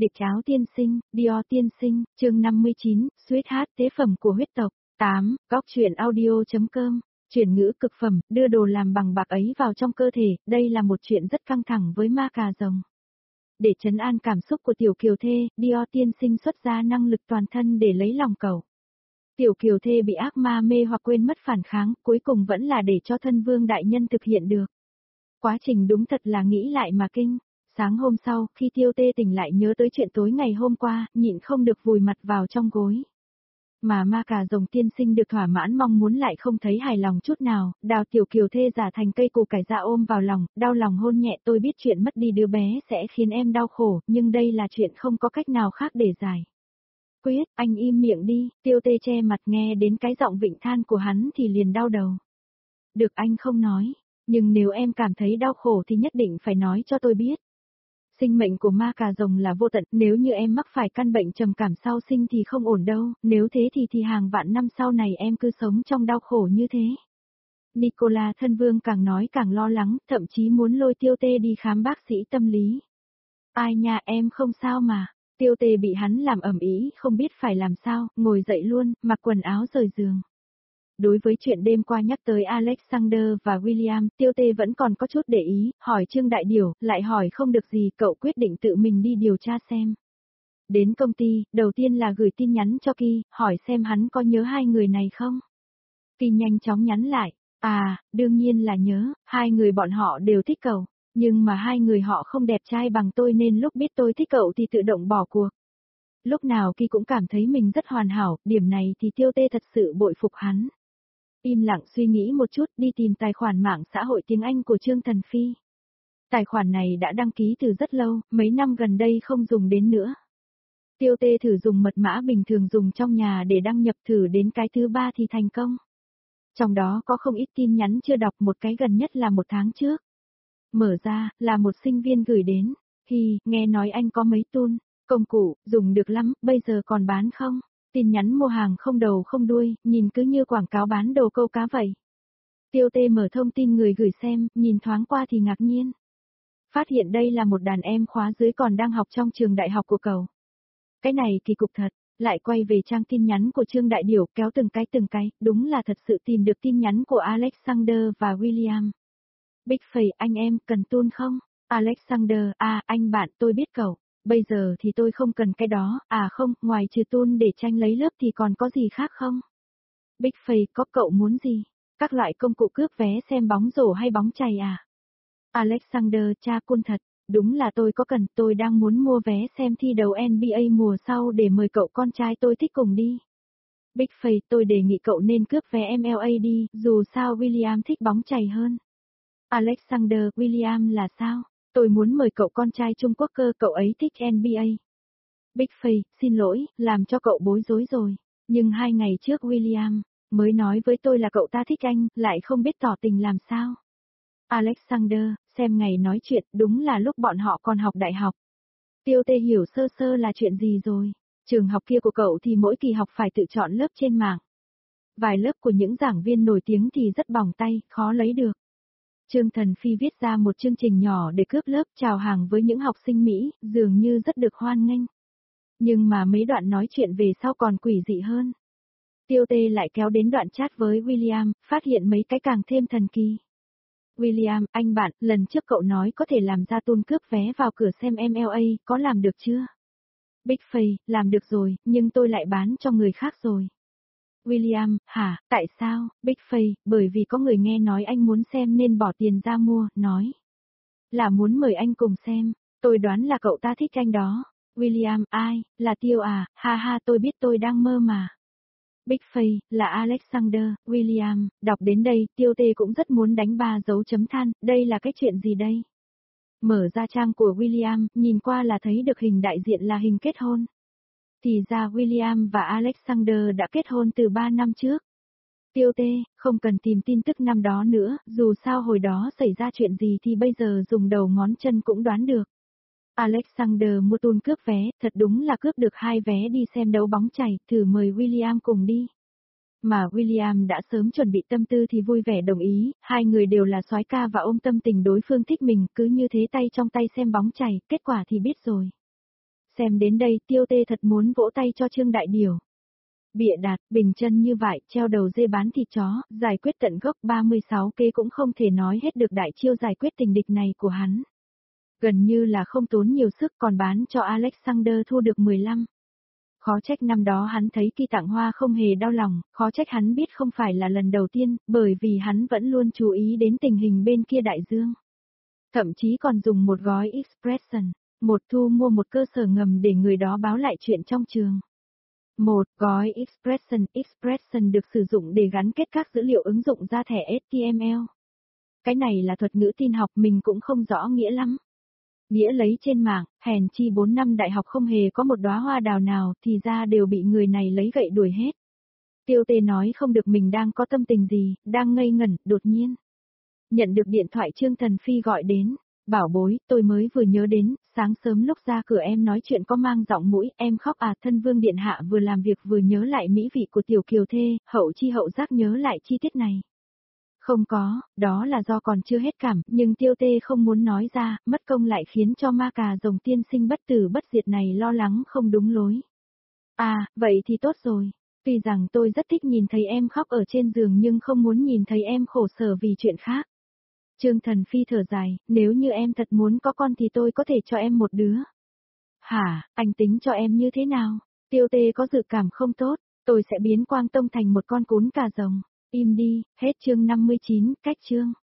Địch áo tiên sinh, Dior tiên sinh, chương 59, Sweetheart tế phẩm của huyết tộc. 8. Góc truyện audio.com. Chuyển ngữ cực phẩm, đưa đồ làm bằng bạc ấy vào trong cơ thể, đây là một chuyện rất căng thẳng với ma cà rồng. Để trấn an cảm xúc của tiểu kiều thê, Dior tiên sinh xuất ra năng lực toàn thân để lấy lòng cậu. Tiểu kiều thê bị ác ma mê hoặc quên mất phản kháng, cuối cùng vẫn là để cho thân vương đại nhân thực hiện được. Quá trình đúng thật là nghĩ lại mà kinh. Sáng hôm sau, khi Tiêu Tê tỉnh lại nhớ tới chuyện tối ngày hôm qua, nhịn không được vùi mặt vào trong gối. Mà ma cà rồng tiên sinh được thỏa mãn mong muốn lại không thấy hài lòng chút nào, đào tiểu kiều thê giả thành cây củ cải ra ôm vào lòng, đau lòng hôn nhẹ. Tôi biết chuyện mất đi đứa bé sẽ khiến em đau khổ, nhưng đây là chuyện không có cách nào khác để giải quyết. Anh im miệng đi. Tiêu Tê che mặt nghe đến cái giọng vịnh than của hắn thì liền đau đầu. Được, anh không nói, nhưng nếu em cảm thấy đau khổ thì nhất định phải nói cho tôi biết. Sinh mệnh của ma cà rồng là vô tận, nếu như em mắc phải căn bệnh trầm cảm sau sinh thì không ổn đâu, nếu thế thì hàng vạn năm sau này em cứ sống trong đau khổ như thế. Nicola thân vương càng nói càng lo lắng, thậm chí muốn lôi Tiêu Tê đi khám bác sĩ tâm lý. Ai nha, em không sao mà. Tiêu Tê bị hắn làm ầm ĩ, không biết phải làm sao, ngồi dậy luôn, mặc quần áo rời giường. Đối với chuyện đêm qua nhắc tới Alexander và William, Tiêu Tê vẫn còn có chút để ý, hỏi Trương Đại Điểu, lại hỏi không được gì, cậu quyết định tự mình đi điều tra xem. Đến công ty, đầu tiên là gửi tin nhắn cho Ki, hỏi xem hắn có nhớ hai người này không. Ki nhanh chóng nhắn lại, đương nhiên là nhớ, hai người bọn họ đều thích cậu, nhưng mà hai người họ không đẹp trai bằng tôi nên lúc biết tôi thích cậu thì tự động bỏ cuộc. Lúc nào Ki cũng cảm thấy mình rất hoàn hảo, điểm này thì Tiêu Tê thật sự bội phục hắn. Im lặng suy nghĩ một chút, đi tìm tài khoản mạng xã hội tiếng Anh của Trương Thần Phi. Tài khoản này đã đăng ký từ rất lâu, mấy năm gần đây không dùng đến nữa. Tiêu Tê thử dùng mật mã bình thường dùng trong nhà để đăng nhập, thử đến cái thứ 3 thì thành công. Trong đó có không ít tin nhắn chưa đọc, một cái gần nhất là 1 tháng trước. Mở ra, là một sinh viên gửi đến. Nghe nói anh có mấy tool, công cụ, dùng được lắm, bây giờ còn bán không? Tin nhắn mua hàng không đầu không đuôi, nhìn cứ như quảng cáo bán đồ câu cá vậy. Tiêu Tê mở thông tin người gửi xem, nhìn thoáng qua thì ngạc nhiên. Phát hiện đây là một đàn em khóa dưới còn đang học trong trường đại học của cậu. Cái này kỳ cục thật, lại quay về trang tin nhắn của Trương Đại Điểu, kéo từng cái, đúng là thật sự tìm được tin nhắn của Alexander và William. Big Face, anh em, cần tool không? Alexander, anh bạn, tôi biết cậu. Bây giờ thì tôi không cần cái đó, không, ngoài trừ tool để tranh lấy lớp thì còn có gì khác không? Big Face, có cậu muốn gì? Các loại công cụ cướp vé xem bóng rổ hay bóng chày à? Alexander, cha cun thật, đúng là tôi có cần, tôi đang muốn mua vé xem thi đấu NBA mùa sau để mời cậu con trai tôi thích cùng đi. Big Face, tôi đề nghị cậu nên cướp vé MLA đi, dù sao William thích bóng chày hơn. Alexander, William là sao? Tôi muốn mời cậu con trai Trung Quốc cơ, cậu ấy thích NBA. Big Face, xin lỗi, làm cho cậu bối rối rồi. Nhưng 2 ngày trước William mới nói với tôi là cậu ta thích anh, lại không biết tỏ tình làm sao. Alexander, xem ngày nói chuyện, đúng là lúc bọn họ còn học đại học. Tiêu Tê hiểu sơ sơ là chuyện gì rồi. Trường học kia của cậu thì mỗi kỳ học phải tự chọn lớp trên mạng. Vài lớp của những giảng viên nổi tiếng thì rất bỏng tay, khó lấy được. Trương Thần Phi viết ra một chương trình nhỏ để cướp lớp, chào hàng với những học sinh Mỹ, dường như rất được hoan nghênh. Nhưng mà mấy đoạn nói chuyện về sau còn quỷ dị hơn. Tiêu Tê lại kéo đến đoạn chat với William, phát hiện mấy cái càng thêm thần kỳ. William, anh bạn, lần trước cậu nói có thể làm ra tool cướp vé vào cửa xem MLA, có làm được chưa? Big Face, làm được rồi, nhưng tôi lại bán cho người khác rồi. William, hả, tại sao? Big Face, bởi vì có người nghe nói anh muốn xem nên bỏ tiền ra mua, nói là muốn mời anh cùng xem, tôi đoán là cậu ta thích anh đó. William, ai, là Tiêu à, ha tôi biết tôi đang mơ mà. Big Face, là Alexander. William, đọc đến đây, Tiêu Tê cũng rất muốn đánh 3 dấu chấm than, đây là cái chuyện gì đây? Mở ra trang của William, nhìn qua là thấy được hình đại diện là hình kết hôn. Thì ra William và Alexander đã kết hôn từ 3 năm trước. Tiêu Tê, không cần tìm tin tức năm đó nữa, dù sao hồi đó xảy ra chuyện gì thì bây giờ dùng đầu ngón chân cũng đoán được. Alexander mua tool cướp vé, thật đúng là cướp được 2 vé đi xem đấu bóng chày, thử mời William cùng đi. Mà William đã sớm chuẩn bị tâm tư thì vui vẻ đồng ý, hai người đều là soái ca và ôm tâm tình đối phương thích mình, cứ như thế tay trong tay xem bóng chày, kết quả thì biết rồi. Xem đến đây Tiêu Tê thật muốn vỗ tay cho Trương Đại Điều. Bịa đặt, bình chân như vậy, treo đầu dê bán thịt chó, giải quyết tận gốc 36 kế cũng không thể nói hết được đại chiêu giải quyết tình địch này của hắn. Gần như là không tốn nhiều sức còn bán cho Alexander thu được 15. Khó trách năm đó hắn thấy Kỳ Tặng Hoa không hề đau lòng, khó trách hắn biết không phải là lần đầu tiên, bởi vì hắn vẫn luôn chú ý đến tình hình bên kia đại dương. Thậm chí còn dùng một gói expression, một thu mua một cơ sở ngầm để người đó báo lại chuyện trong trường. Một gói expression được sử dụng để gắn kết các dữ liệu ứng dụng ra thẻ HTML. Cái này là thuật ngữ tin học mình cũng không rõ nghĩa lắm. Nghĩa lấy trên mạng, hèn chi 4 năm đại học không hề có một đóa hoa đào nào thì ra đều bị người này lấy gậy đuổi hết. Tiêu Tê nói không được mình đang có tâm tình gì, đang ngây ngẩn, đột nhiên. Nhận được điện thoại Trương Thần Phi gọi đến, bảo bối, tôi mới vừa nhớ đến, sáng sớm lúc ra cửa em nói chuyện có mang giọng mũi, em khóc à, thân vương điện hạ vừa làm việc vừa nhớ lại mỹ vị của tiểu kiều thê, hậu chi hậu giác nhớ lại chi tiết này. Không có, đó là do còn chưa hết cảm, nhưng Tiêu Tê không muốn nói ra, mất công lại khiến cho ma cà rồng tiên sinh bất tử bất diệt này lo lắng không đúng lối. À, vậy thì tốt rồi. Tuy rằng tôi rất thích nhìn thấy em khóc ở trên giường nhưng không muốn nhìn thấy em khổ sở vì chuyện khác. Trương Thần Phi thở dài, nếu như em thật muốn có con thì tôi có thể cho em một đứa. Hả, anh tính cho em như thế nào? Tiêu Tê có dự cảm không tốt, tôi sẽ biến Quang Tông thành một con cún cà rồng. Im đi, hết chương 59, cách chương.